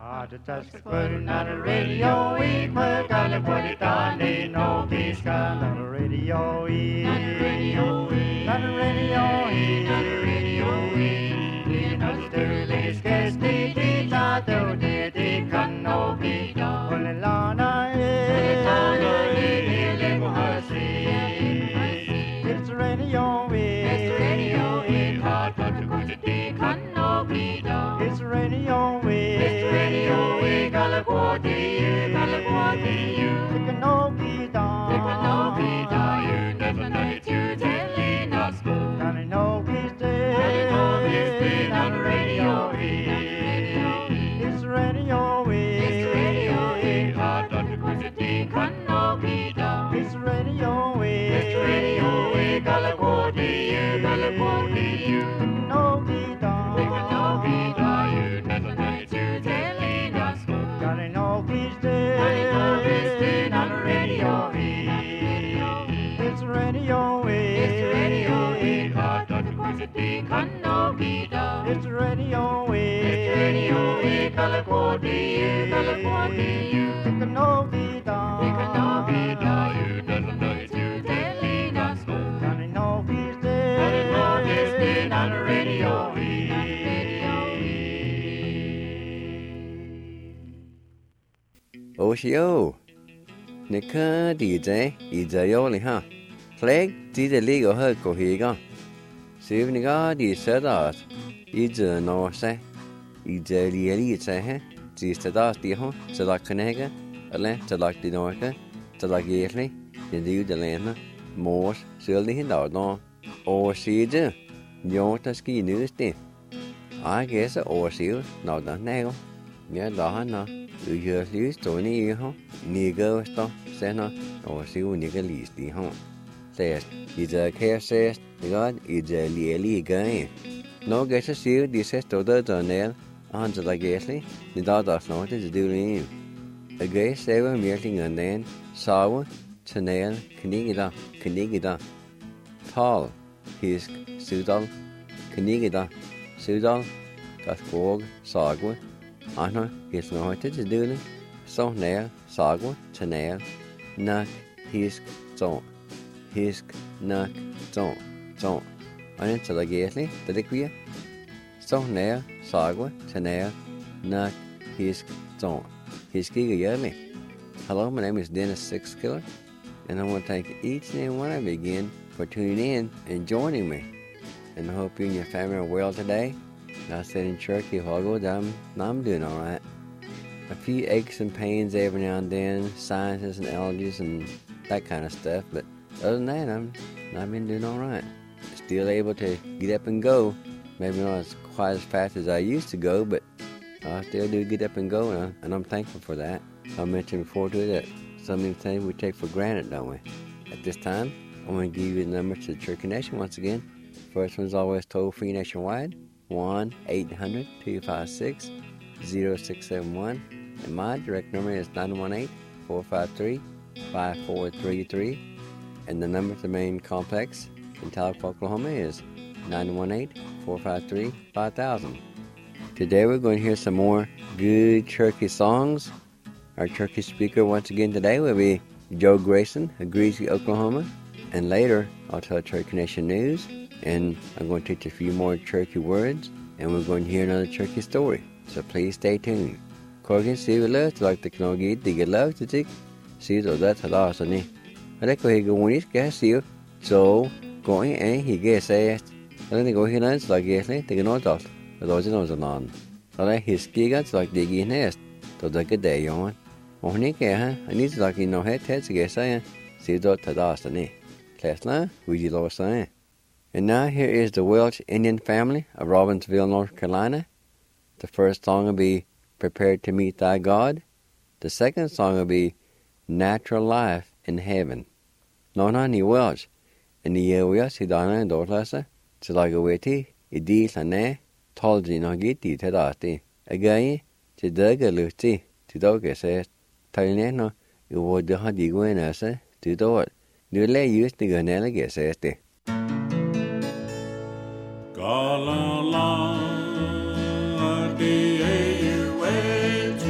The touch putting on the radio, we put on the body down, they know peace on the radio, on the radio, on the radio, on the radio, in the sterling sketch, they thought they can no be done. Only Lana is it's radio, it's radio, hard but the good they can no be done. It's radio, it's radio, California, it can no be done. It can no be done. You never know it, you telling us go. And I know he's dead. On the radio, it's radio, it's radio, hard but the good they can no be done. It's radio, California, it can no be done. It can no be done. You never know it, you telling us go. And I know he's dead. On the radio, it's radio, it's radio, hard but the good they can no be done. It's radio, California, it can no be done. It can no be done. You never know it, you telling us go. And I know he's dead. And I know he's dead on the radio. Oshio, Nika DJ, Yoli ha. Flag, DJ Legal Hug Cohiga. Sivniga, the Sadas, Ija no say, Ija Lieli say, Zistadas Diho, Salakanega, Ale, Salak the Norca, Salagirli, the Dew de Lena, Morse, Silly Hindar, or Siege, Yortaski News Day. I guess or seal, not the nail. Yeah, Lahana, you use Tony Ho, Nigo Stop, Sena, or Seal Nigga Least the home. Says, is a care says, the God is a Lieli guy. No guess a seal, this says to the nail, Angela Gasley, the daughter not is doing. A gay saver melting and then, sour, Chanel, Knigida, Tall, his Sudal, Knigida, Sudal, Gaskog, Sagwa, Anna, his noted is doing, so nail, Sagwa, Chanel, Nuck, his zone. Hisk, nak, zon. Angela Gasley, the liquia. So nair, sagwa, tanair, nak, hisk, zon. Hiskiga yearly. Hello, my name is Dennis Sixkiller, and I want to thank each and every one of you again for tuning in and joining me. And I hope you and your family are well today. I said in church, if I go down, I'm doing all right. A few aches and pains every now and then, sinuses and allergies and that kind of stuff, but other than that, I've been doing all right. Still able to get up and go. Maybe not as quite as fast as I used to go, but I still do get up and go, and I'm thankful for that. I mentioned before too that some of the things we take for granted, don't we? At this time, I'm going to give you the number to the Church Connection once again. First one's always toll-free nationwide, 1-800-256-0671. And my direct number is 918-453-5433. And the number to the main complex in Talcott, Oklahoma is 918-453-5000. Today we're going to hear some more good Cherokee songs. Our Cherokee speaker once again today will be Joe Grayson of Greasy, Oklahoma. And later I'll tell Cherokee Nation news, and I'm going to teach a few more Cherokee words, and we're going to hear another Cherokee story. So please stay tuned. Corgan, see you later, like the Knogi, dig it love to take. See you that's a loss on it. I go here go when gas you, so going and he gets asked. And then they go here and it's like yesterday, they can all talk. The Lord knows on. I like his gigas like digging nest, to the good day on. On Nick, I need to like in no head to get saying, see that to last on it. Class line, we did all saying. And now here is the Welch Indian family of Robbinsville, North Carolina. The first song will be Prepared to Meet Thy God. The second song will be Natural Life in Heaven. Nona ni Welch, and the year si dana and dorlasa, to like a witty, idi lane, told you no gitty tedati. Again, to dugga luti, to dogga says, Talineno, you would the hadi guenasa, to do it. Do lay use the ganella get says the. Galala, di wait.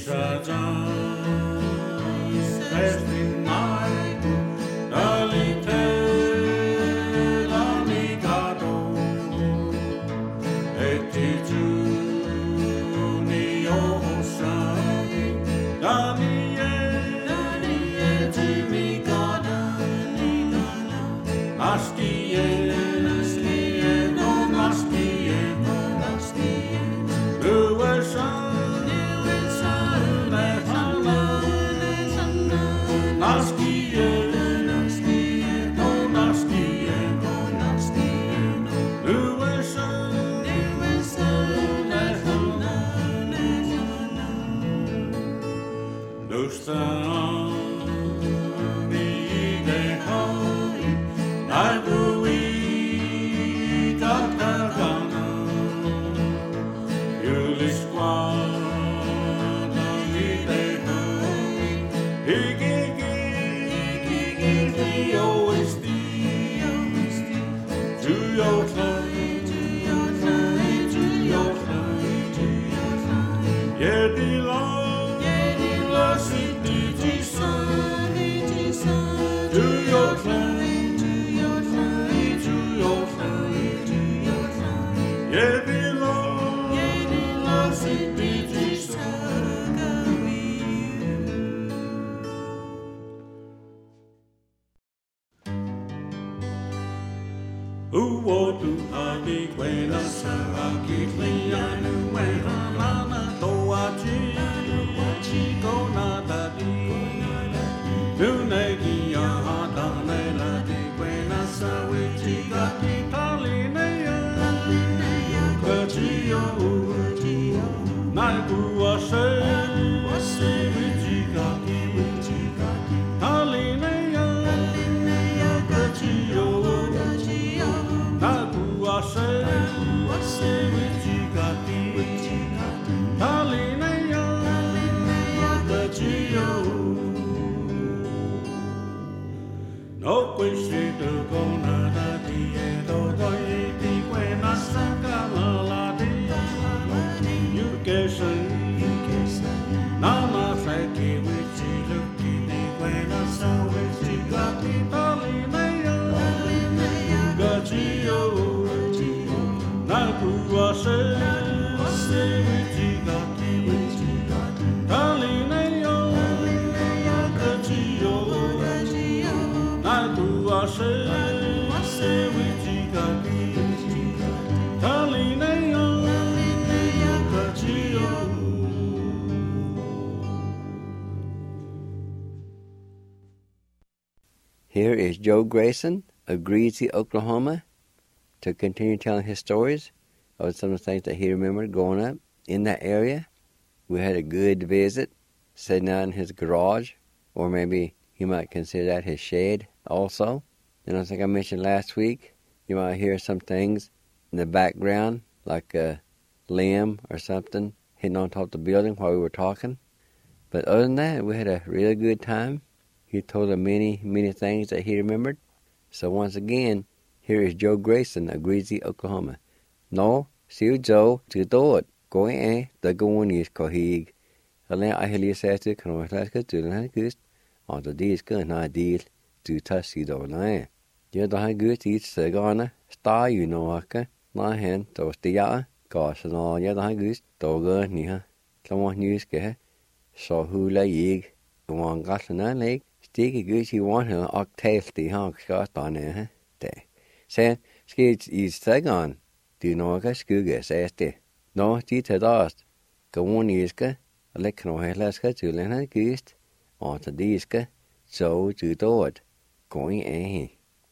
Here is Joe Grayson of Greasy, Oklahoma, to continue telling his stories of some of the things that he remembered growing up in that area. We had a good visit, sitting out in his garage, or maybe you might consider that his shed also. And I think I mentioned last week, you might hear some things in the background, like a limb or something hitting on top of the building while we were talking. But other than that, we had a really good time. He told us many, many things that he remembered. So once again, here is Joe Grayson of Greasy, Oklahoma. No, siêu Joe, từ tốt, coi the Goonies kohig. Alleen I hear say to Kanoslaska to the Gust, on the days good not deal to Tusky do land. You don't good eat Sagana, star you know, Aka, my hand, those the ya, gosh and all, you don't good, dog, near. Someone news get, so who lay yig, one got an leg. Sticky goose you want her octave the honk shot on there, There. Say, skates is Sagan. Do you know a skugga, says they. No, Tita dust. Go on, Iska, a lick no headlaska to Lena Goose, on the diska, so to do it. Going eh.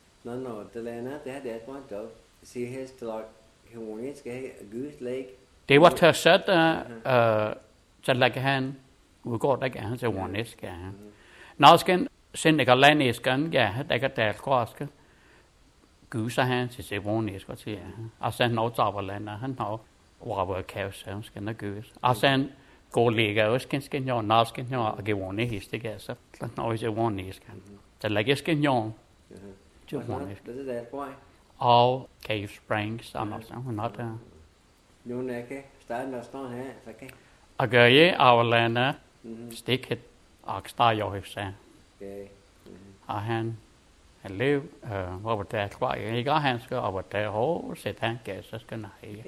No, the Lena, that one though. See his to like, he wants a goose leg. They were to set, like a hand, we got like a hand, the one is can. Now skin send the land is gun, yeah, they got that cost. Goose hands is a one is what's here. I send no job land, and now what cow sounds can the goose. I send go legal skin your now skin your I give one is to guess. But now is a one is can. The leg is skin your just one is. This is that why? All Cave Springs, I'm not No neck, start not stone, okay. Agøye avlene stikket aksta jo hifse. Han liv over der tror jeg ikke han skal over der ho sæt han gas så skal nej.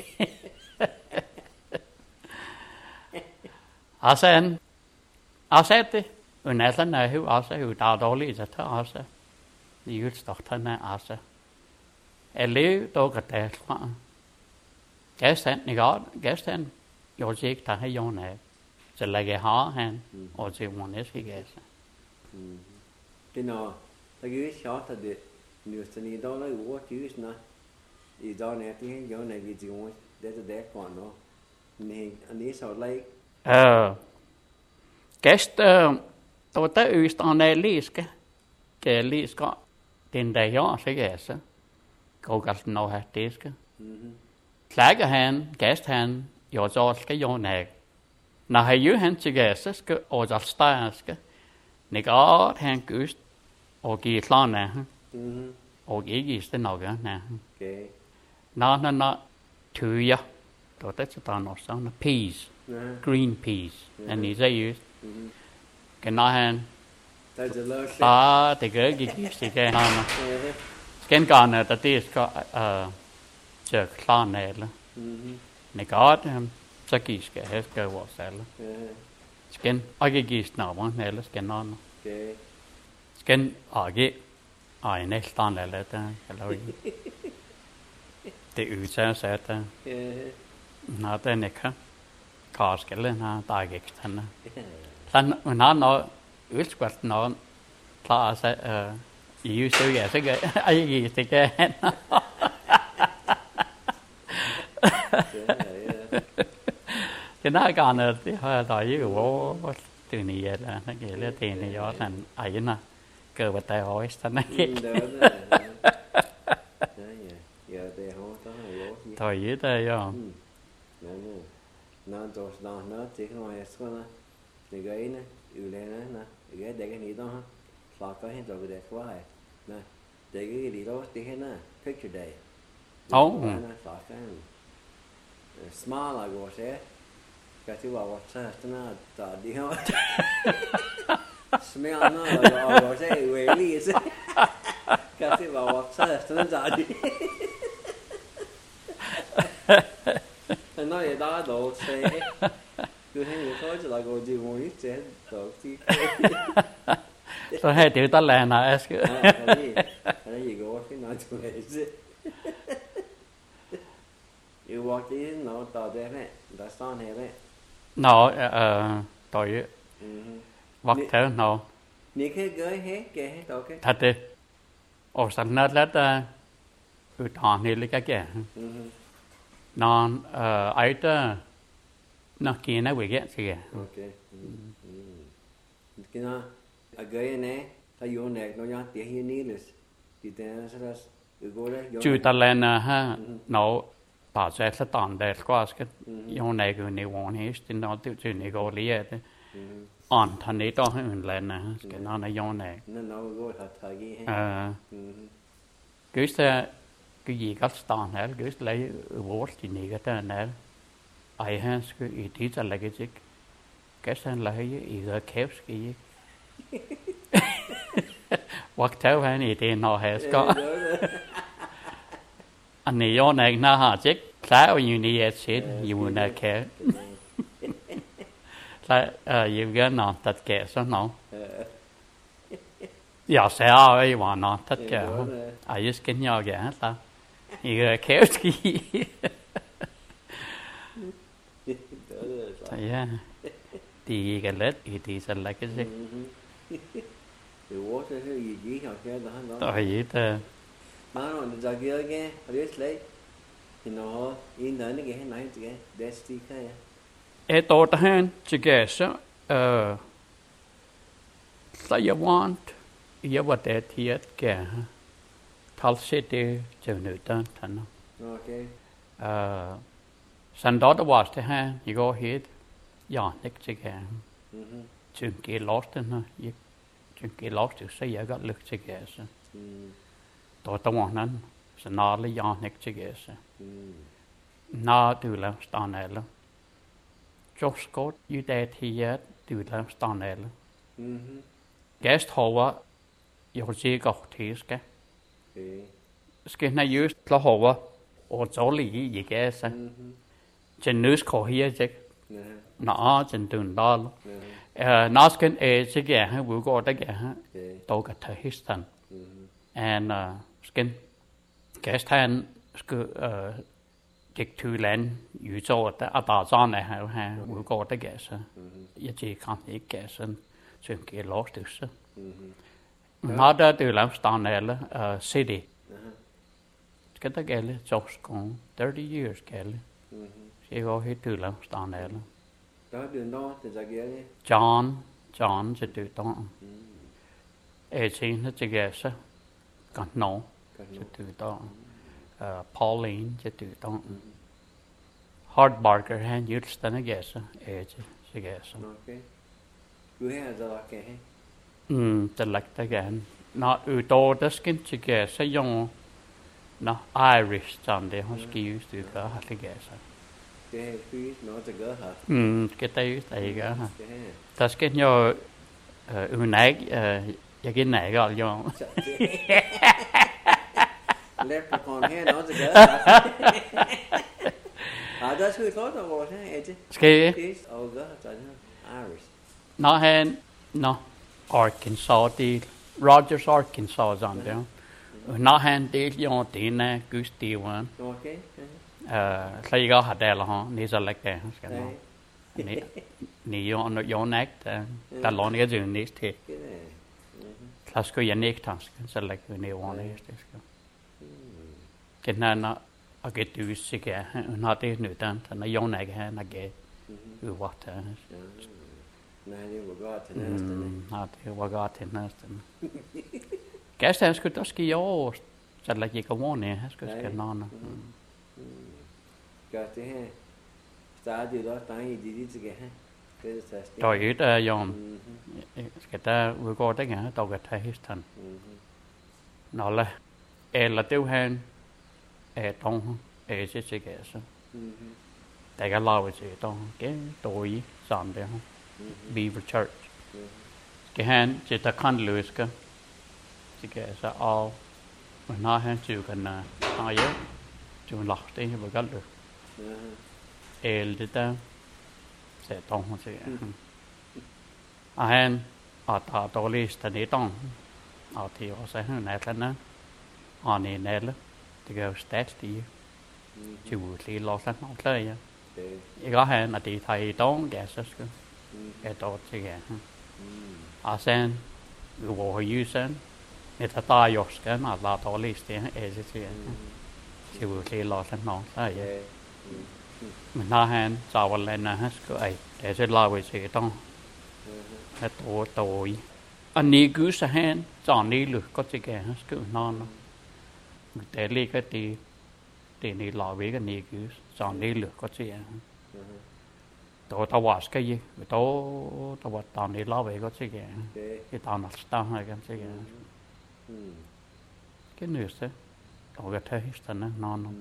Asætte unæslan er jo også der dårligt så der også. Ni starten er også. Liv dog der tror. Gastan ikke godt gastan. Jo ikke der har jo nej. Så lægger har han og til måneds ikke altså. Det når der giver shot at det nyeste i dag er uge tysk når i dag er det jo når vi går det der går nå. Men han så like gæst og der østern er liske. Det er liske den der jo så altså. Går godt nå her det skal. Klager han gæst han jo så skal jo nej. Når han jo han til gæst skal og der starske. Negat han gøst og give klane og ikke i stedet nok ja. Når tøja då det så der noget sådan peas green peas and he say kan han det gør ikke det kan han skal gerne der det skal så klane eller negat så giver skal have skal vores alle skal ikke give snabben eller skal noget skal ikke næsten eller det eller det udser sig at når den ikke skal den her der ikke den sådan når noget udskvært noget klar sig i så jeg så ikke det kan cái đó còn là thì hơi đòi với bố từ này là nó kể là tiền này do thành ấy nè cờ bật tay hỏi sao nó kể thôi với tay không nó cho nó chỉ không ai sao nó thì cái này yêu lên nè cái để cái gì đó ha và có hiện rồi để quá hay nè để cái gì đó thì cái nè picture day small là gọi sẽ cái thứ bảo vật sao nó tao đi thôi smell nó là gọi sẽ về đi chứ cái thứ bảo vật sao nó tao đi nói vậy đó đồ xe cứ hay người nói cho là gọi gì ngồi ít chứ đồ chi tôi hay tiểu ta là nào cái gì gọi cái nói cho này chứ yêu vật chứ nó tao thế này đã son hè đấy nó tôi vật thế nó những cái gửi hết kể hết đâu cái thật đấy ở sân nát lết từ thằng này lấy cái kẻ non ấy đó nó kia nó bị ghét gì ok cái nó gửi này ta yêu này nó nhát tiếng hiền ní rồi thì tên nó sẽ chú ta lên ha nó bảo sẽ là tạm để qua cái yêu này cái này quan hết thì nó tự chuyện này gọi lý đấy on thằng này to hơn lên nè cái nó yêu này nó gọi thật thời gì cứ sẽ cái gì các tàn hết cứ lấy bố thì này cái tên này ai hết cái ý tí là cái gì cái sen là cái ý cái kéo cái gì hoặc theo hay này thì nó hết có anh này do này nó hả chứ sao như này chết như này kéo là như cái nó tất cả số nó giờ sẽ ai mà nó tất cả ai just cái nhau cái hết ta như cái kéo gì thấy à thì cái lết thì sẽ là cái gì thì what cái gì học cái đó nó tại vì ta mà nó giờ kia cái biết lấy thì nó in đến cái này cái desti cái ett år tahan chigesa saya want ia wate tiet ke tal city chunu tan tan okay san dot was te ha you go ahead ja nek chiga chun ke lost na you chun ke lost to say I got look chigesa to ta won nan san na le ja nek chigesa na tu la stan ela cho Scott như đây thì từ làm stan này guest hoa yêu gì có thì cái cái này use là hoa ở chỗ lý gì cái sao trên nước có hier chứ nó trên đường đó nó cái cái cái vừa có cái tôi có thể history and skin guest hand cái cái thứ lên宇宙的大战呢还我觉得个是一直看一个是全给老的是那的对咱上来了city cái đó cái là cho con 30 years cái là chỉ có hết từ làm stan này là đó đường đó thì ra kia nhé John chỉ từ đó chính nó chỉ cái sao còn nó chỉ từ đó Pauline chỉ từ đó Hard Barker han just den cái sao chỉ cái sao cứ hay là cái det lagt again nó ưu tố đó cái cái sao dùng nó Irish chọn để họ skill từ cả hạt cái sao cái phí nó sẽ gỡ hả cái tay cái hả ta cái nhau này cái này gọi là leprechaun hay nó sẽ gỡ hả đóคือthôi rồi thế chứ cái gỡ cho Irish nó hay nó Arkansas đi Rogers Arkansas chọn đấy nó hay đi dùng tiền này cứ tiêu mà thấy có hạt đèn là họ ní giờ lại cái ní dùng nét ta lo cái gì ní thì là cái gì nét thằng sẽ lại cái ní vào này cái này nó ở cái túi xí cái nó thì nữ tan nó dùng này cái nó cái vật thế này đi vào thì nó thì vào thì nó cái sao cái đó cái yếu sẽ lại chỉ có món này cái non cái thứ hai ta đi đó ta đi cái ha rồi ít dùng cái ta vừa có tới ngã tàu cái thay history nó là tiêu hen trong sẽ cái sao tại cái lao sẽ trong cái tuổi giảm đấy không Beaver Church cái hen chỉ ta khăn lưới cái sao nó hen chịu cái nào ai ấy chịu lọc thì vừa gắt được thì ta sẽ tông không sẽ hen ở tàu lý ta đi tông ở thì họ sẽ hơn này nữa họ này này nữa thì cái stat thì chịu thì lo sát nó tới vậy có hen là thì thầy tông cái sao cái tàu thì cái sen người họ use người ta ta yok cái mà là tàu lý thì chịu thì lo sát nó tới vậy mình nói hen chào vào lên là hết cái để sẽ lo về sự tông hết tuổi anh đi cứ sẽ hen chọn đi được có chỉ cái hết cái non để đi cái thì đi lo về cái này cứ chọn đi được có chỉ tôi tao watch cái gì tôi watch tao đi lo về có chỉ cái tao nó tao hay cái cái nữa sẽ tôi cái thấy hết nó non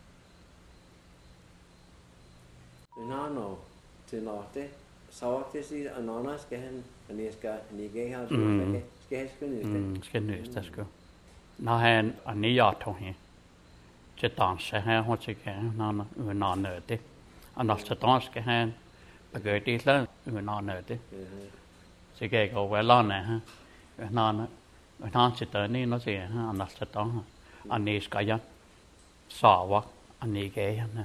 nó thì nó thế sau thế thì nó cái anh ấy cái ha cái nữa cái nó hen anh ấy giờ thôi chỉ tao sẽ hen hoặc chỉ cái nó nữa thế anh nó sẽ tao cái hen bây đi lên nó nữa thế chỉ cái có vẻ lo này ha nó chỉ tới này nó gì ha anh nó sẽ tao anh ấy cái gì sao vậy anh ấy cái ha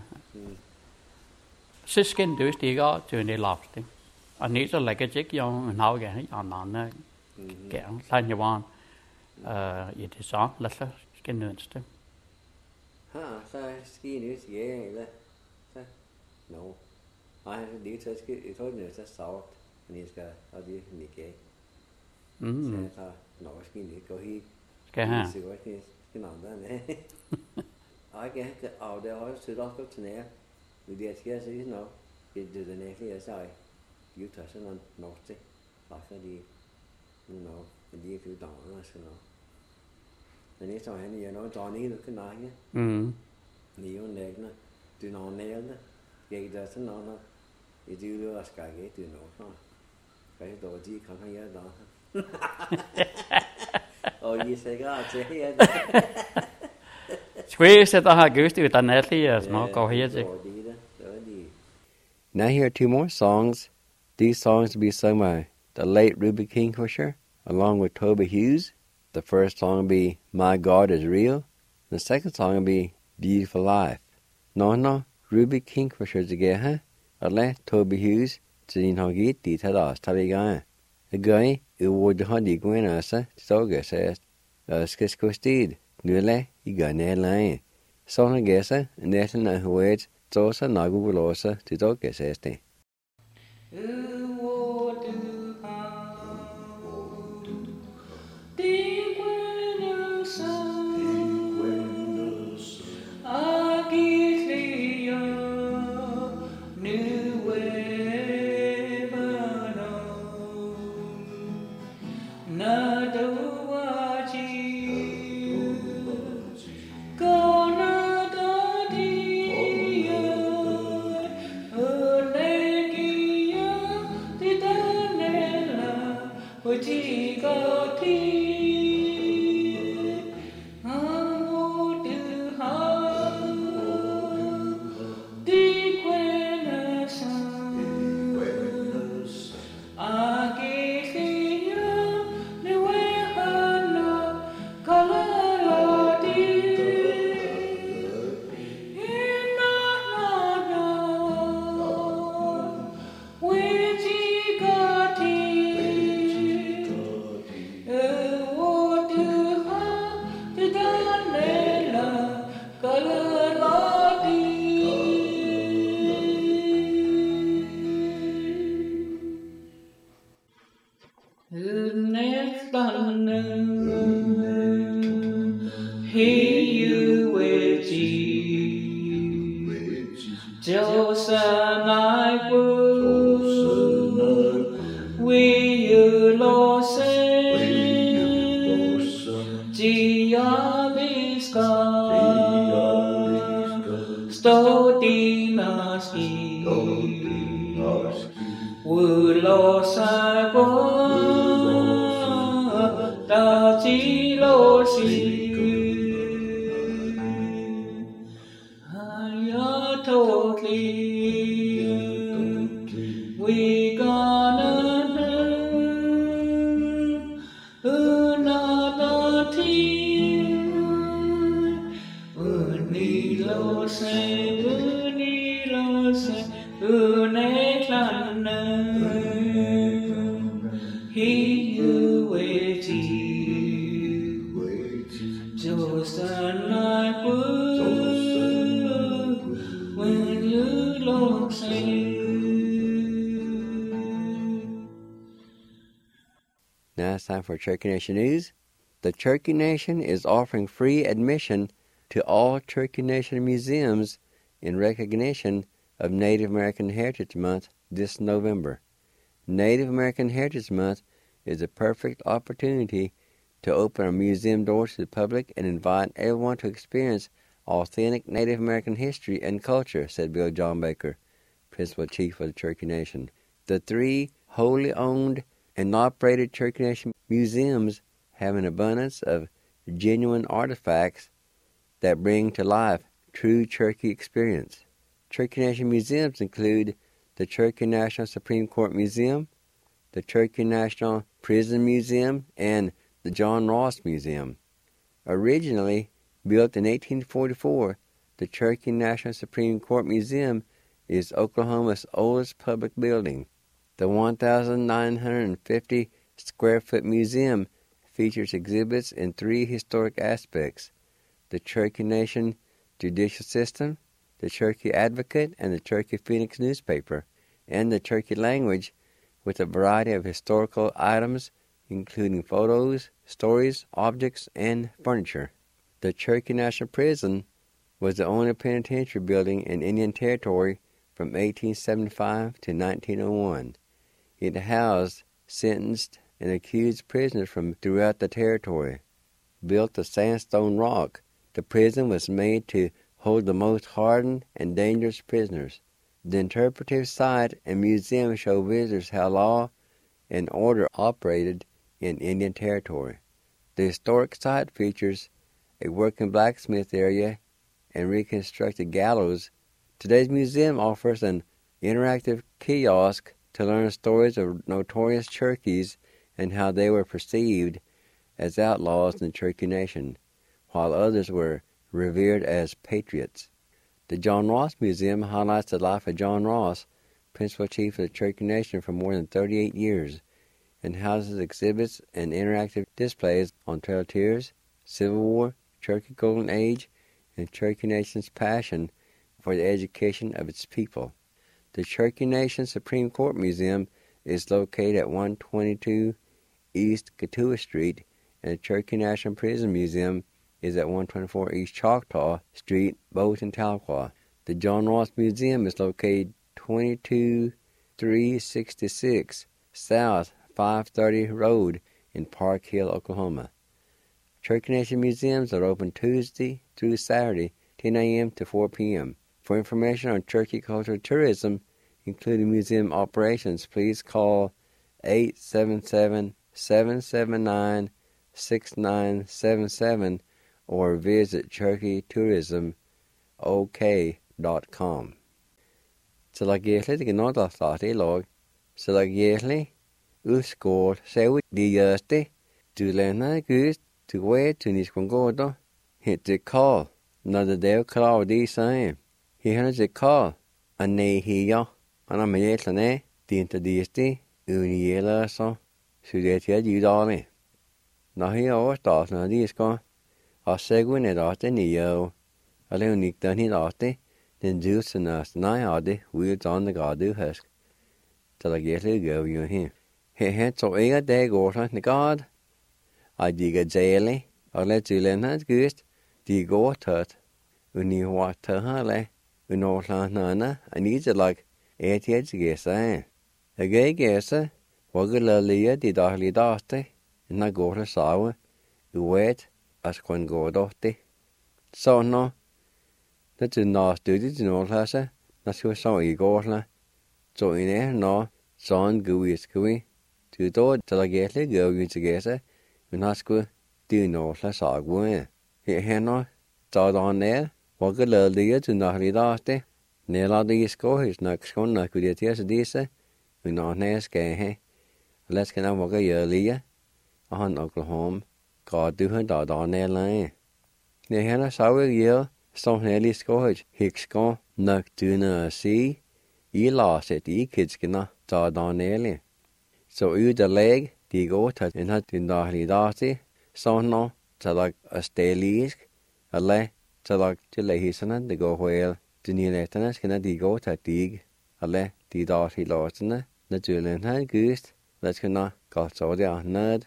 skin dus die ga to ne lafting anh nghĩ là cái chiếc dòng nào cái nó cái thanh như vậy vậy thì sao là cái nền chứ ha sao ski nữa gì vậy sao no ai đi chơi ski thôi nữa sẽ sao này cái ở đi này cái sao nó ski này có hi cái ha cái nào đó này ai cái ở đây ở sự đó có thế người đi kia sẽ nó cái từ này thì sao yếu thật sẽ nó chứ họ sẽ đi nó đi cứ đỏ nó sẽ nó nên sau này nó cho ní được cái này nhé nhiều này nó từ nó này nó vậy giờ sẽ nó Is you do us guy get to know, huh? Cái đồ gì không hay đó. You say God, say here. Squeeze it a goose to the netly as no go here. Now here are two more songs. These songs will be sung by the late Ruby Kingfisher, along with Toby Hughes. The first song will be My God is Real. The second song will be Beautiful Life. No, Ruby Kingfisher together, or let Toby Hughes to the Hoggy details Tavigan. A guy who would the Honey Gwenasa, Stoga says, Skisco Steed, Nule, Igane Line. Song Gessa, and Nathan and Huades, Tosa Nagulosa, to Toga says they. Now it's time for Cherokee Nation News. The Cherokee Nation is offering free admission to all Cherokee Nation museums in recognition of Native American Heritage Month this November. Native American Heritage Month is a perfect opportunity to open our museum doors to the public and invite everyone to experience authentic Native American history and culture, said Bill John Baker, Principal Chief of the Cherokee Nation. The 3 wholly owned and operated Cherokee Nation museums have an abundance of genuine artifacts that bring to life true Cherokee experience. Cherokee Nation museums include the Cherokee National Supreme Court Museum, the Cherokee National Prison Museum, and the John Ross Museum. Originally built in 1844, the Cherokee National Supreme Court Museum is Oklahoma's oldest public building. The 1,950 square foot museum features exhibits in 3 historic aspects: the Cherokee Nation judicial system, the Cherokee Advocate, and the Cherokee Phoenix newspaper, and the Cherokee language, with a variety of historical items, including photos, stories, objects, and furniture. The Cherokee National Prison was the only penitentiary building in Indian Territory from 1875 to 1901. It housed sentenced and accused prisoners from throughout the territory. Built of sandstone rock, the prison was made to hold the most hardened and dangerous prisoners. The interpretive site and museum show visitors how law and order operated in Indian Territory. The historic site features a working blacksmith area and reconstructed gallows. Today's museum offers an interactive kiosk to learn stories of notorious Cherokees and how they were perceived as outlaws in the Cherokee Nation, while others were revered as patriots. The John Ross Museum highlights the life of John Ross, principal chief of the Cherokee Nation for more than 38 years, and houses exhibits and interactive displays on Trail of Tears, Civil War, Cherokee Golden Age, and Cherokee Nation's passion for the education of its people. The Cherokee Nation Supreme Court Museum is located at 122 East Katua Street, and the Cherokee National Prison Museum is at 124 East Choctaw Street, both in Tahlequah. The John Ross Museum is located 22366 South 530 Road in Park Hill, Oklahoma. Cherokee Nation museums are open Tuesday through Saturday, 10 a.m. to 4 p.m. For information on Cherokee cultural tourism, including museum operations, please call 877-779-6977 or visit CherokeeTourismOK.com. Salagirli the Gnota Thati log, Salagirli, Uskor, Sewi Diasti, Tulena Gust, to wait to Nisquangodo, hit the call, another day cloud the same. He has a call, a nay here, and a mayetane, the interdisti, Uniela so, Sudetia Udali. Now he always thought, now this gone. A segwin at Arte Neo, a leonic done it Arte, then juice and us nigh Arte, wheels on the Gadu husk. Till I get to go you him. He had so eager day go like the God. I dig a daily, or let you learn that good, dig go tut. When you walk to her, when all nana, I need it like 8 years guess, eh? A gay guesser, what a lily did darly dusty, and I go to sour, you wait. As quan go dotti. So no, that do not do it in all hasa, that's what so e go la. So in there no, son gooey scooey, to do till I get le go you together, when I school do no la sag way. Here no, so on there, what a little dear to not read after. Nella the score is next one like we did yesterday, we not near scare. Let's get out walk a year later on Oklahoma. God do her dot on their line. They had a sour year, some nearly scourge, hicks gone, knock to no sea, ye lost it, ye kids gonna dot on nearly. So you the leg, the go to in her to darly darty, so no, to like a staylisk, a lay, to like to lay his son, the go whale, to near letternes can the go to dig, a lay, the darty lost in the Julian had goose, let's gonna got so the nerd,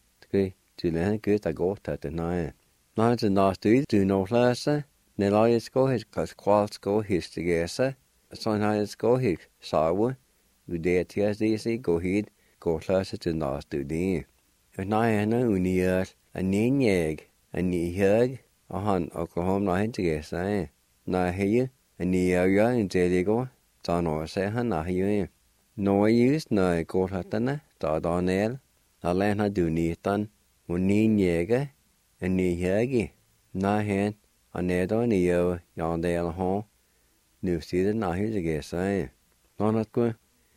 to Julian good I go to the night. Now the last do no lesser, Nelly go his quals go his together, sometimes go his sour, you dare tears easy go heed, go lesser to last do the. If Niana unier, a neen yeg, a knee hug, a hunt Oklahoma night together, now here, a near ya in Jeligo, John or say her now here. No use no go hatana, dot on air, a lana do need done. When neen jäger, and ni hegi, na hen, a nedo ni yo, yon del home, nu see the na his guess, eh? Non at go,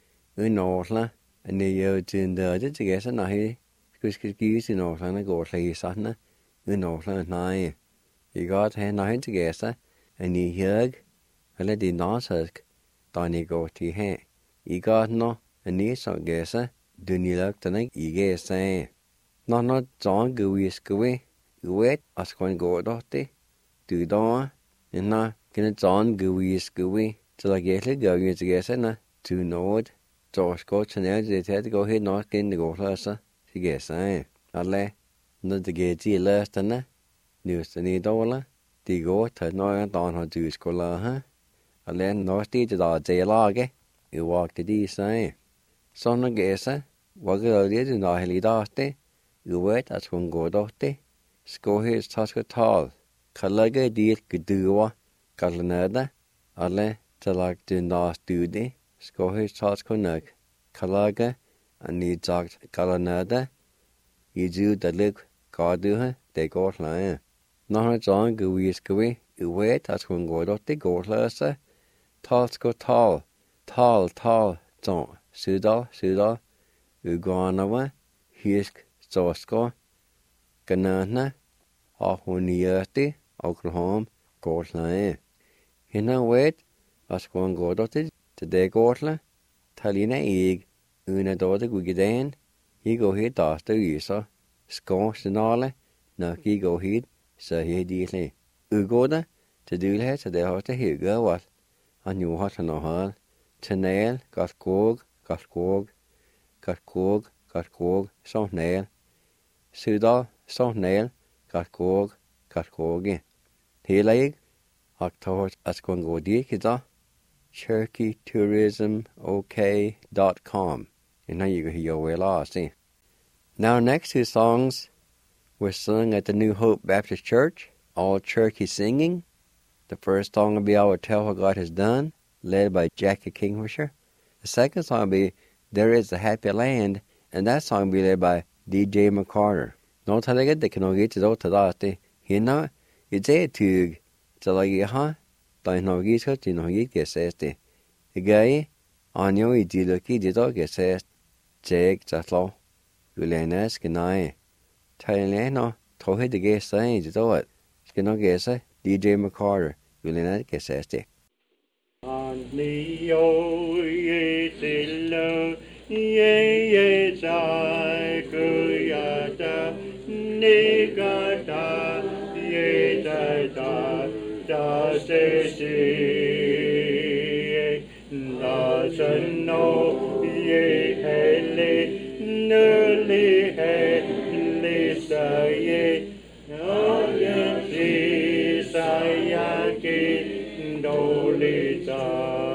orla, and ni yo tin the other to guess a nahi, squisky in orla and go lay satna, orla na. You got hen na to guess, and ni hug, and let the nonsense, Donny go to hen. You got no, and ni so guess, do ni look to night, you guess, eh? Not John gooey scooey, wet as one go doty, do dawn, and not can a John gooey scooey, till I get it go you together, to nod, George Coach and Edge had to go ahead not getting the go lesser, she guess, eh? I lay, not the gate less than that, news to need dollar, the go to no down her juice color, huh? I lay no state at all day log, you walk the D sign. Son of guesser, what girl did in the hilly dusty. You wait as one go doty. Score his task at all. Calaga dear Gudua, Galanada, Ale, Talag du nas dudi, skohis tas konak, kalaga, and ni jagt galanada, idu dalig garduha, de gortlaia. Nahra John Guiscawi, wait as when godotti gortlasa, talsko tal, John, Sudal, Uganawa, Hisk, Zosko, Ganana, Ahuniati, Oklahoma, Gortlaia. Hina wait as when godotti, today gortla, Talina eg, una doda gugidain, he go hit dasta isa, skon sinale, na he go hit, so he deatly. Ugoda, to do it, so they have to hear go what, and you hot and all, to nail, got cog, so nail, Sudal, so nail, got cog, he leg, October as going go deakida, turkeytourismok.com. And now you can hear your way lost, see. Now, next two songs were sung at the New Hope Baptist Church, all Cherokee singing. The first song will be I Will Tell What God Has Done, led by Jackie Kingfisher. The second song will be There Is a Happy Land, and that song will be led by DJ McCarter. No talaga de can get it out to that. He know it's a tug. It's like, don't know get it, you know, you get says the guy on your idiluki did all get says, Jake, that's law. Ulenas can I. Taileno, Tohi the gay saying, it's all it. Skin guess DJ McCarter, Ulenas get says the. On the old yellow, ye Kuyata, Nigata, ye da doesn't know ye hele, nully hele, say, oh, yes, Sayaki, Dolita,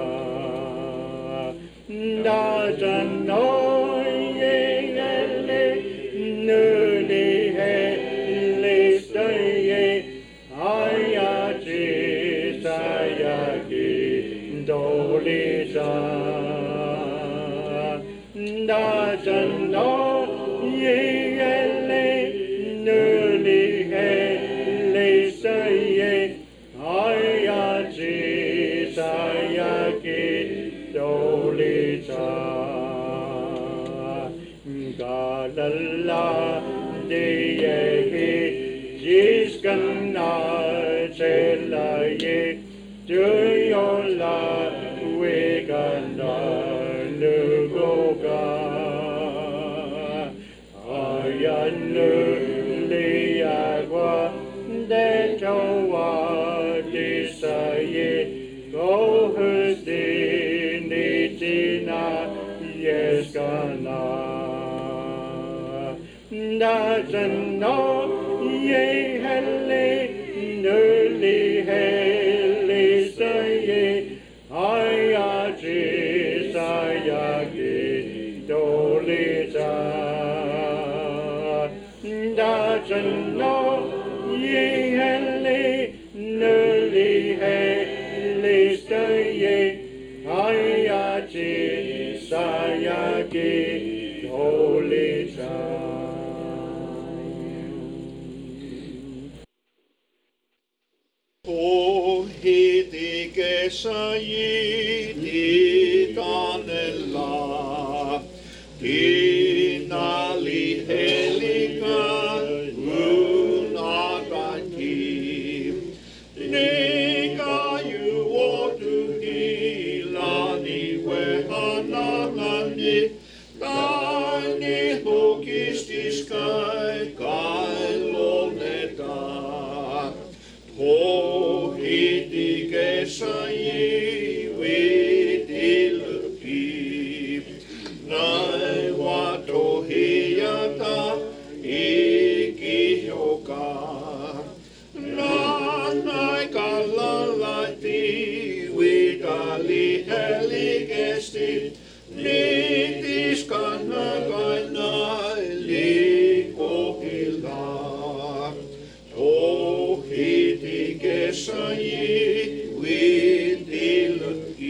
doesn't know ye hele, nully hele, say, Ayachi, Sayaki, Dolita, doesn't know ye hele, nully hele, say, Ayachi, Sayaki, Dolita, Galala, Deyehi, Jiskanna, Telaye, Duyola, Wiganda, Nugoga, Ayanu, Liagwa, Detowa, Disaye, Gohusdini, Tina, Yeskana, doesn't know ye hele, nully hele, say, Ayachi, Sayaki, Dolita, doesn't know ye hele, nully hele, say, Ayachi, Sayaki, Dolita. O hiti kesäjiti tanella, Tinali helika unakaki, Nika juotu hilani wehanalani, Kaini hukistiskai kailoneta, Hiti kesäji vitilpi, näin vato hiljata ikihoka. Näin kallallati vitali helikesti, niitiskan kaina liikohilta. Hiti kesäji vitilpi.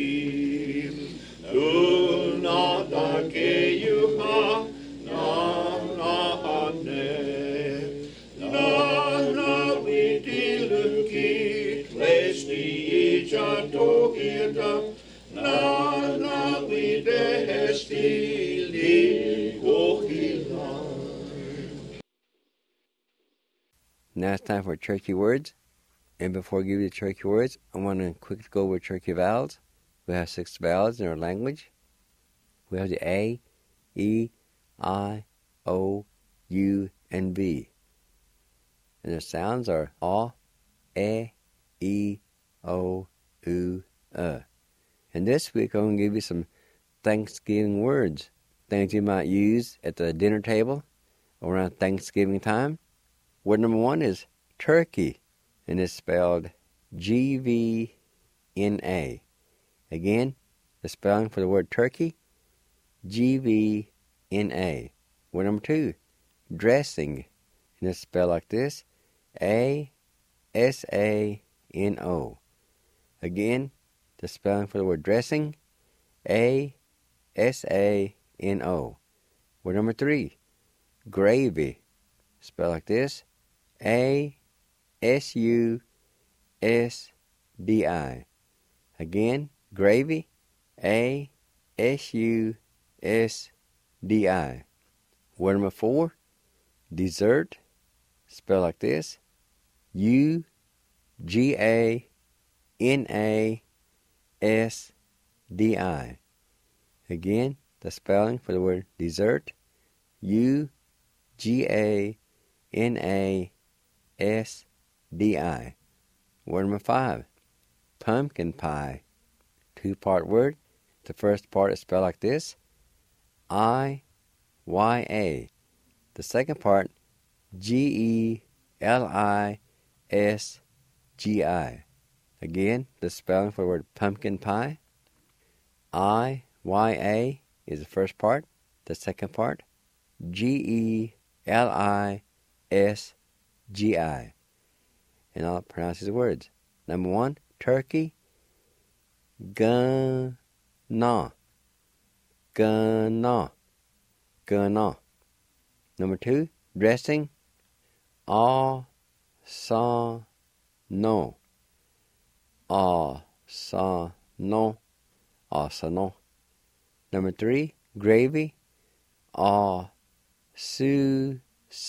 ke you ha na na ne na we diluki lesti chanto hirda na we desti li kohila. Now it's time for Cherokee words. And before I give you the Cherokee words, I want to quickly go over Cherokee vowels. We have 6 vowels in our language. We have the A, E, I, O, U, and V. And the sounds are A, E, O, U, And this week I'm going to give you some Thanksgiving words, things you might use at the dinner table around Thanksgiving time. Word number 1 is turkey, and it's spelled Gvna. Again, the spelling for the word turkey, Gvna. Word number 2, dressing, and it's spelled like this, Asano. Again, the spelling for the word dressing, Asano. Word number 3, gravy, spelled like this, Asudi. Again, gravy, Asudi. Word number 4, dessert, spelled like this, Uganasdi. Again, the spelling for the word dessert, Uganasdi. Word number 5, pumpkin pie, 2-part word. The first part is spelled like this, Iya. The second part, Glisgi. Again, the spelling for the word pumpkin pie, Iya is the first part. The second part, Glisgi. And I'll pronounce these words. Number 1, turkey, Gana. Number 2, dressing, Asano. Number 3, gravy, Asustin.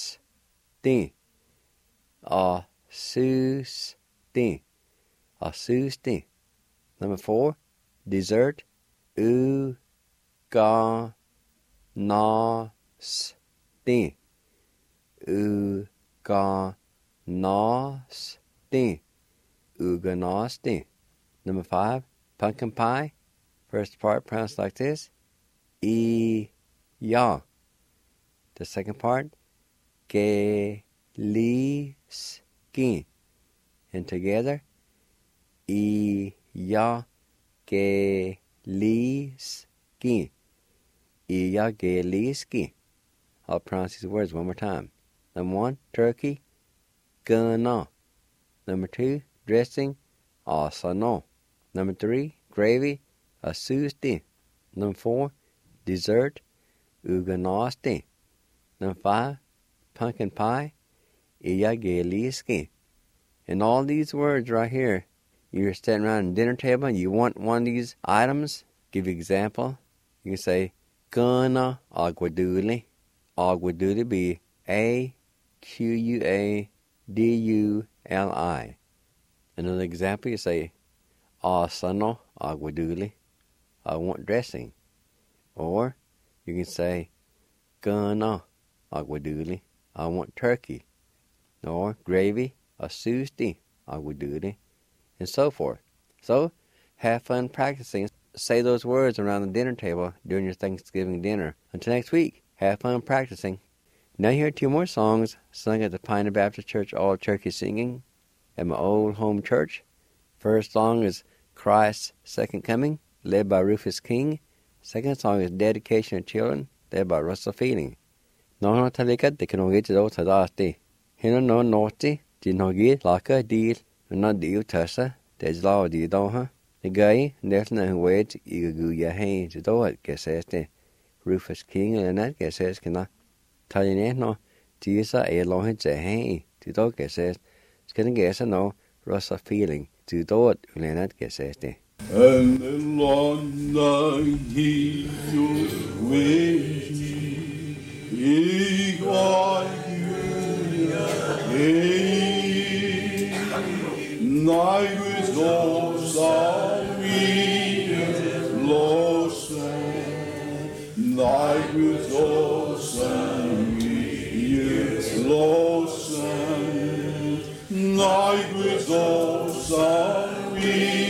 Number 4, dessert, Uganasdi. Number 5, pumpkin pie. First part pronounced like this, Iya. The second part, Glisgi. And together, Iya Glisgi. I'll pronounce these words one more time. Number 1, turkey, Gana. Number 2, dressing, Asano. Number 3, gravy, Asustin. Number 4, dessert, Uganasdi. Number 5, pumpkin pie, Iya Glisgi. And all these words right here, you're standing around a dinner table and you want one of these items. Give you an example. You can say, Gana aguaduli. Aguaduli be Aquaduli. Another example, you say, Asano aguaduli. I want dressing. Or you can say, Gana aguaduli. I want turkey. Or gravy, Asustin aguaduli. And so forth. So, have fun practicing. Say those words around the dinner table during your Thanksgiving dinner. Until next week, have fun practicing. Now here are 2 more songs sung at the Pioneer Baptist Church All Turkey Singing at my old home church. First song is Christ's Second Coming, led by Rufus King. Second song is Dedication of Children, led by Russell Feeling. Nono talika de kanogit do tadasti. Hino no norti, di nogit laka deal. Na diu tasa, des law di doha. The guy, there's no way to go ya hay to do it, guess. Rufus King eller nat gases kina. Taline no tisa e lohin te hei to dog gases. Skin gasa no rosa feeling to do it ulenat gases de. And the Lord he you with ye God night was all sorry lost night was all sorry lost night was all sorry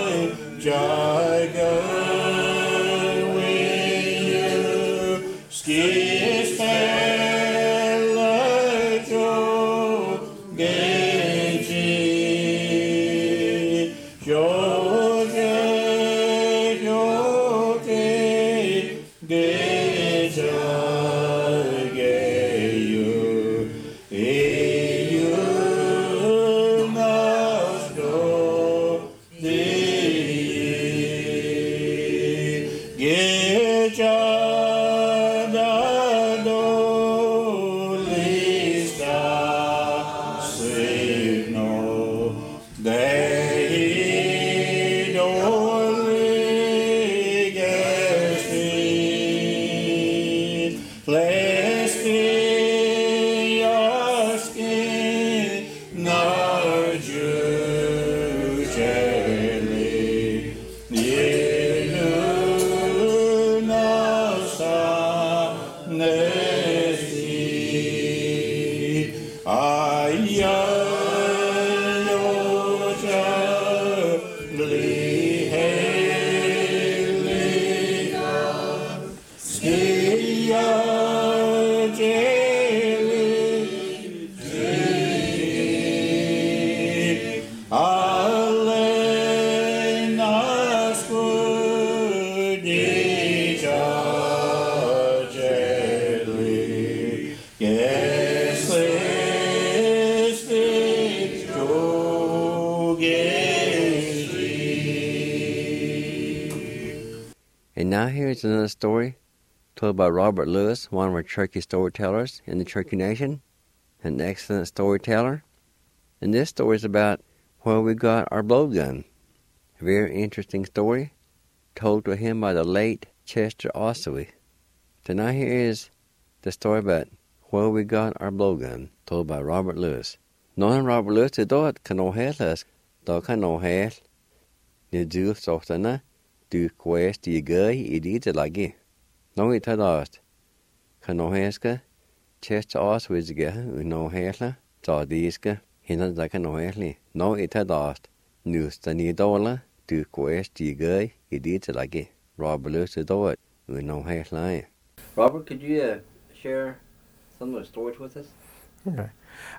Jai Gawain, And now here's another story told by Robert Lewis, one of our Cherokee storytellers in the Cherokee Nation, an excellent storyteller. And this story is about where we got our blowgun. A very interesting story told to him by the late Chester Ossowy. So now here is the story about where we got our blowgun, told by Robert Lewis. Knowing Robert Lewis to do it, can no help do can no help. The do softana, do quest the guy, it is like. No, it had asked. Can no help, Chester Ossowy is no help, so these hinna da can no help. No, it had asked. News the need dollar, do quest the guy, it is like. Robert Lewis to do it, no help. Robert, could you share some of the stories with us? Okay.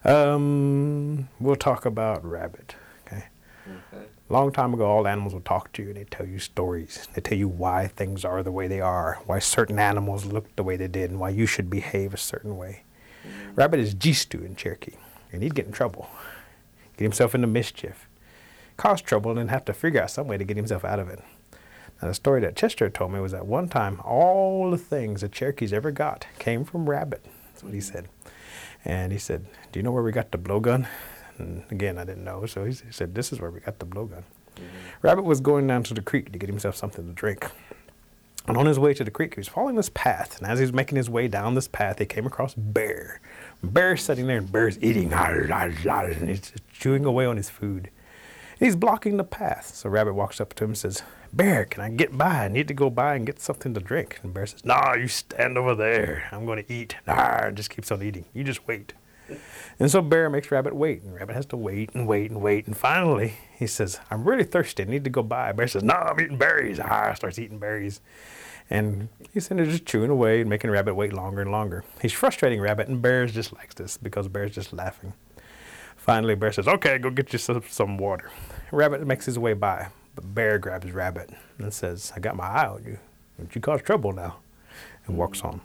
We'll talk about rabbit. Okay. Long time ago, all animals will talk to you. They tell you stories. They tell you why things are the way they are, why certain animals look the way they did, and why you should behave a certain way. Rabbit is Jistu in Cherokee, and he'd get in trouble, get himself into mischief, cause trouble, and then have to figure out some way to get himself out of it. Now, the story that Chester told me was that one time, all the things the Cherokees ever got came from rabbit. That's what he said. And he said, do you know where we got the blowgun? And again, I didn't know. So he said, this is where we got the blowgun. Rabbit was going down to the creek to get himself something to drink. And on his way to the creek, he was following this path. And as he was making his way down this path, he came across Bear. Bear's sitting there, and Bear's eating. And he's chewing away on his food. And he's blocking the path. So Rabbit walks up to him and says, Bear, can I get by? I need to go by and get something to drink. And Bear says, nah, you stand over there. I'm going to eat. Nah, just keeps on eating. You just wait. And so Bear makes Rabbit wait. And Rabbit has to wait and wait and wait. And finally, he says, I'm really thirsty. I need to go by. Bear says, nah, I'm eating berries. Starts eating berries. And he's sitting there just chewing away and making Rabbit wait longer and longer. He's frustrating Rabbit, and Bear just likes this because Bear's just laughing. Finally, Bear says, okay, go get you some water. Rabbit makes his way by. But Bear grabs Rabbit and says, I got my eye on you. Don't you cause trouble now? And walks on.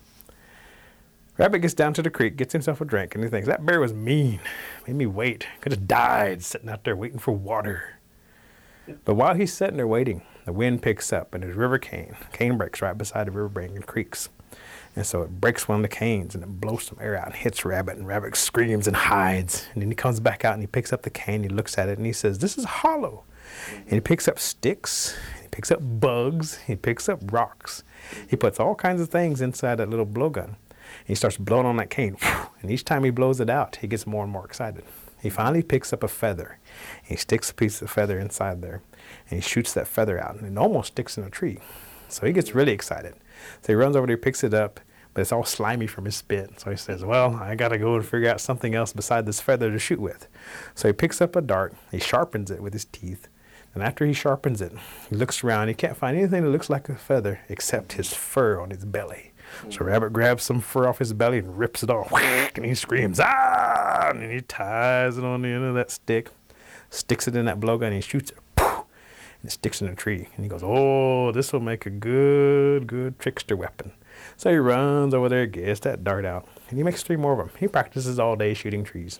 Rabbit gets down to the creek, gets himself a drink, and he thinks, that bear was mean. Made me wait. Could have died sitting out there waiting for water. But while he's sitting there waiting, the wind picks up, and there's river cane. Cane breaks right beside the river bank and creeks. And so it breaks one of the canes, and it blows some air out and hits Rabbit, and Rabbit screams and hides. And then he comes back out, and he picks up the cane, he looks at it, and he says, this is hollow. And he picks up sticks, he picks up bugs, he picks up rocks. He puts all kinds of things inside that little blowgun. He starts blowing on that cane, and each time he blows it out, he gets more and more excited. He finally picks up a feather. He sticks a piece of feather inside there, and he shoots that feather out, and it almost sticks in a tree. So he gets really excited. So he runs over there, picks it up, but it's all slimy from his spit. So he says, well, I got to go and figure out something else beside this feather to shoot with. So he picks up a dart, he sharpens it with his teeth, and after he sharpens it, he looks around. He can't find anything that looks like a feather except his fur on his belly. So Rabbit grabs some fur off his belly and rips it off. And he screams, ah! And he ties it on the end of that stick, sticks it in that blowgun, and he shoots it. And it sticks in a tree. And he goes, oh, this will make a good trickster weapon. So he runs over there, gets that dart out, and he makes 3 more of them. He practices all day shooting trees.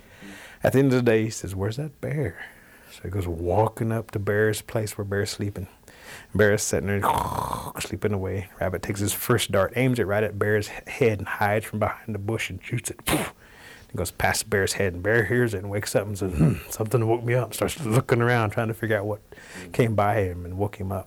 At the end of the day, he says, where's that bear? So he goes walking up to Bear's place where Bear's sleeping. Bear's sitting there sleeping away. Rabbit takes his first dart, aims it right at Bear's head, and hides from behind the bush and shoots it. He goes past Bear's head, and Bear hears it and wakes up and says, something woke me up. Starts looking around, trying to figure out what came by him and woke him up.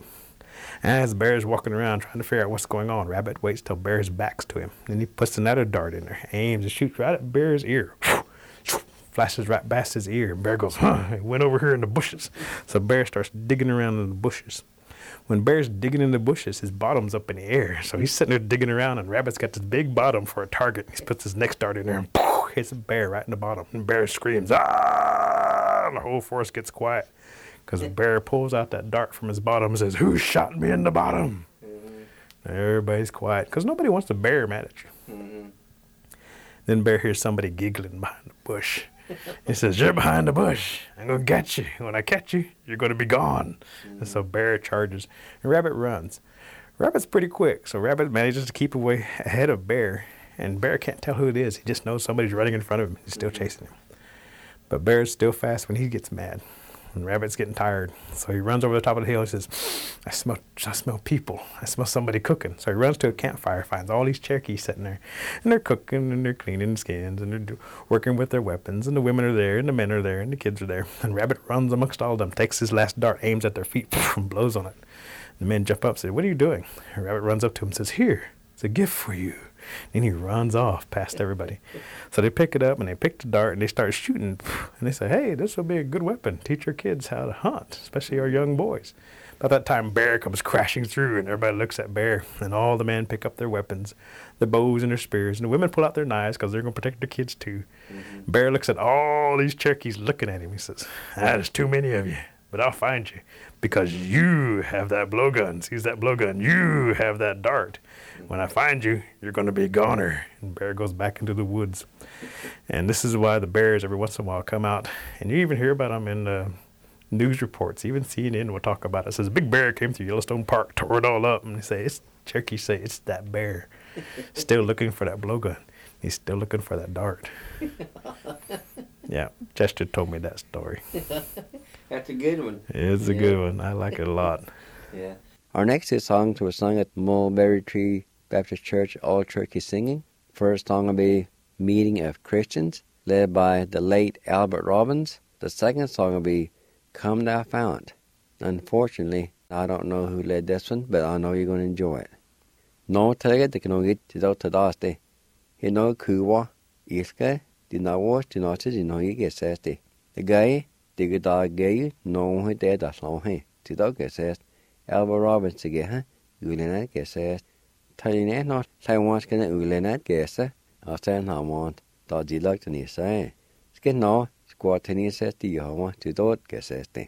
As Bear's walking around trying to figure out what's going on, Rabbit waits till Bear's back's to him. Then he puts another dart in there, aims and shoots right at Bear's ear. Flashes right past his ear. Bear goes, it went over here in the bushes. So Bear starts digging around in the bushes. When Bear's digging in the bushes, his bottom's up in the air. So he's sitting there digging around, and Rabbit's got this big bottom for a target. He puts his next dart in there and hits Bear right in the bottom. And Bear screams, ah! And the whole forest gets quiet. Because Bear pulls out that dart from his bottom and says, who shot me in the bottom? Everybody's quiet, because nobody wants the bear mad at you. Then Bear hears somebody giggling behind the bush. He says, you're behind the bush. I'm going to get you. When I catch you, you're going to be gone. And so Bear charges, and Rabbit runs. Rabbit's pretty quick, so Rabbit manages to keep away ahead of Bear, and Bear can't tell who it is. He just knows somebody's running in front of him. He's still chasing him. But Bear's still fast when he gets mad. And Rabbit's getting tired, so he runs over the top of the hill and says, I smell people. I smell somebody cooking. So he runs to a campfire, finds all these Cherokees sitting there, and they're cooking, and they're cleaning skins, and they're working with their weapons, and the women are there, and the men are there, and the kids are there. And Rabbit runs amongst all of them, takes his last dart, aims at their feet, and blows on it. The men jump up and say, what are you doing? And Rabbit runs up to him and says, here, it's a gift for you. And he runs off past everybody. So they pick it up, and they pick the dart, and they start shooting. And they say, hey, this will be a good weapon. Teach our kids how to hunt, especially our young boys. About that time, Bear comes crashing through, and everybody looks at Bear. And all the men pick up their weapons, their bows and their spears. And the women pull out their knives because they're going to protect their kids too. Bear looks at all these Cherokees looking at him. He says, there's too many of you, but I'll find you because you have that blowgun. Seize that blowgun. You have that dart. When I find you, you're going to be a goner. And Bear goes back into the woods. And this is why the bears every once in a while come out. And you even hear about them in news reports. Even CNN will talk about it. It says, a big bear came through Yellowstone Park, tore it all up. And they say, Cherokees say, it's that bear. Still looking for that blowgun. He's still looking for that dart. Yeah, Chester told me that story. That's a good one. It's a good one. I like it a lot. Yeah. Our next 2 songs were sung at Mulberry Tree Baptist Church, All Cherokee Singing. First song will be Meeting of Christians, led by the late Albert Robbins. The second song will be Come Thou Fount. Unfortunately, I don't know who led this one, but I know you're going to enjoy it. No taga de kanogit tidau tadaste. He no kuwa, iska, dinawa, dinata, dinogi geseste. The guy, digada gay, no he dead as long he. Tidau gesest. Albert Robbins sige, ulenat gesest. Taline not, Taiwan's gonna ulenat gesa. After Hamont, da dilag tani say. Skin no, squat tani says the Yahoma to dot geseste.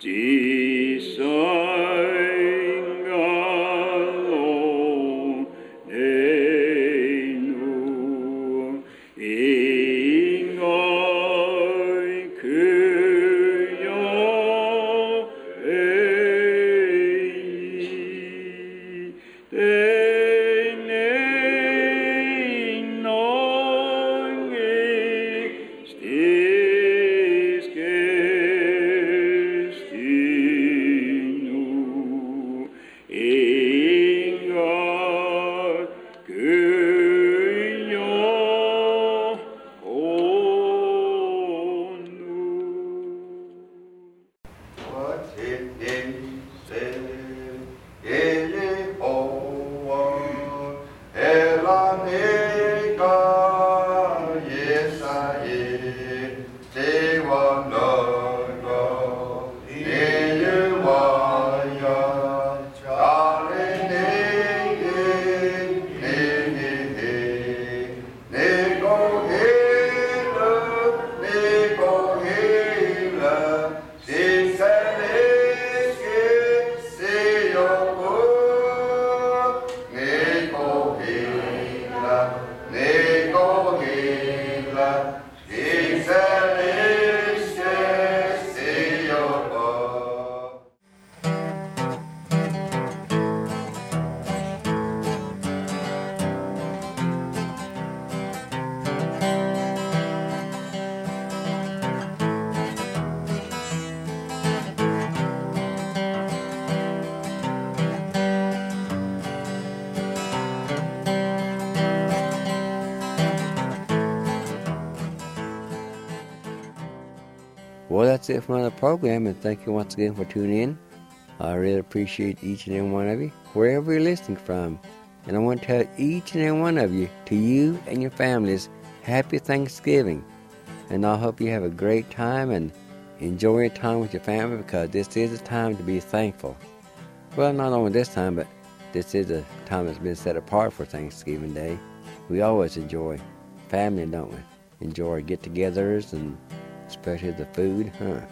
Well, that's it for another program, and thank you once again for tuning in. I really appreciate each and every one of you, wherever you're listening from. And I want to tell each and every one of you, to you and your families, Happy Thanksgiving. And I hope you have a great time and enjoy your time with your family, because this is a time to be thankful. Well, not only this time, but this is a time that's been set apart for Thanksgiving Day. We always enjoy family, don't we? Enjoy get-togethers and especially the food,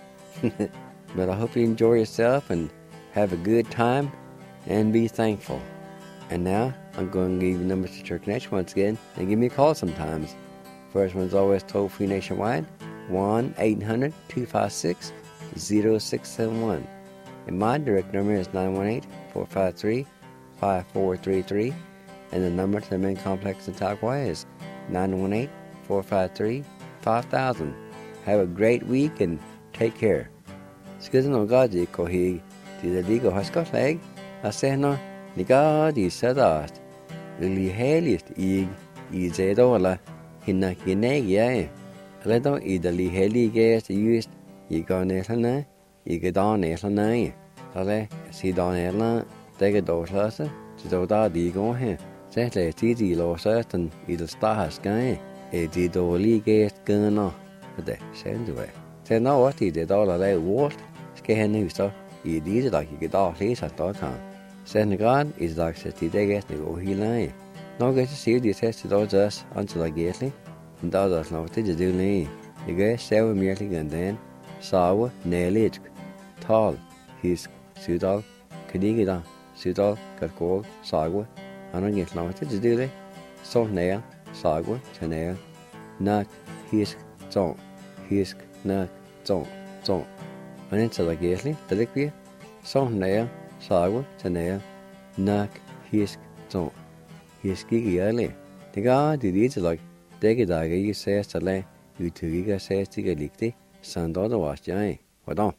But I hope you enjoy yourself and have a good time and be thankful. And now, I'm going to give you numbers to Church Connection once again, and give me a call sometimes. First one's always toll-free nationwide, 1-800-256-0671. And my direct number is 918-453-5433. And the number to the main complex in Tahquah is 918-453-5000. Have a great week and take care. Excuse me, God, you go here. Did the legal Huskot leg? I say no. The God is said that. Really heliest egg is a dollar. Hinna kineg, yea. Let don't eat the heli gas used. You go near, you get on near. Tale, see down here, take a dose lesser. To do the go here. Say, it's easy, low certain, it'll start sky. A did only get gun off. Det kände jag. Sen har jag det alla det vårt ska hända nu så i det där jag idag läser då kan. Sen grad is dag så det gäst nu och hela. Något så ser det test då just antal gästli. Då då så det det nu. Jag ser mer ligen den. Sawa neligt. Tal his sudal. Kediga sudal karkol sagwa. Annan gäst något det det. Så nära sagwa tjänar. Nak his zong. Hisk, nak, zong. Og den tager gæslig, der ligger vi. Så nære, sagwa, tanære, nak, hisk, zong. Hisk ikke jærlig. Det gør det lige til lag. Det der ikke sæs til lag. Vi tykker sæs til at ligge det. Sådan der var jeg. Hvordan?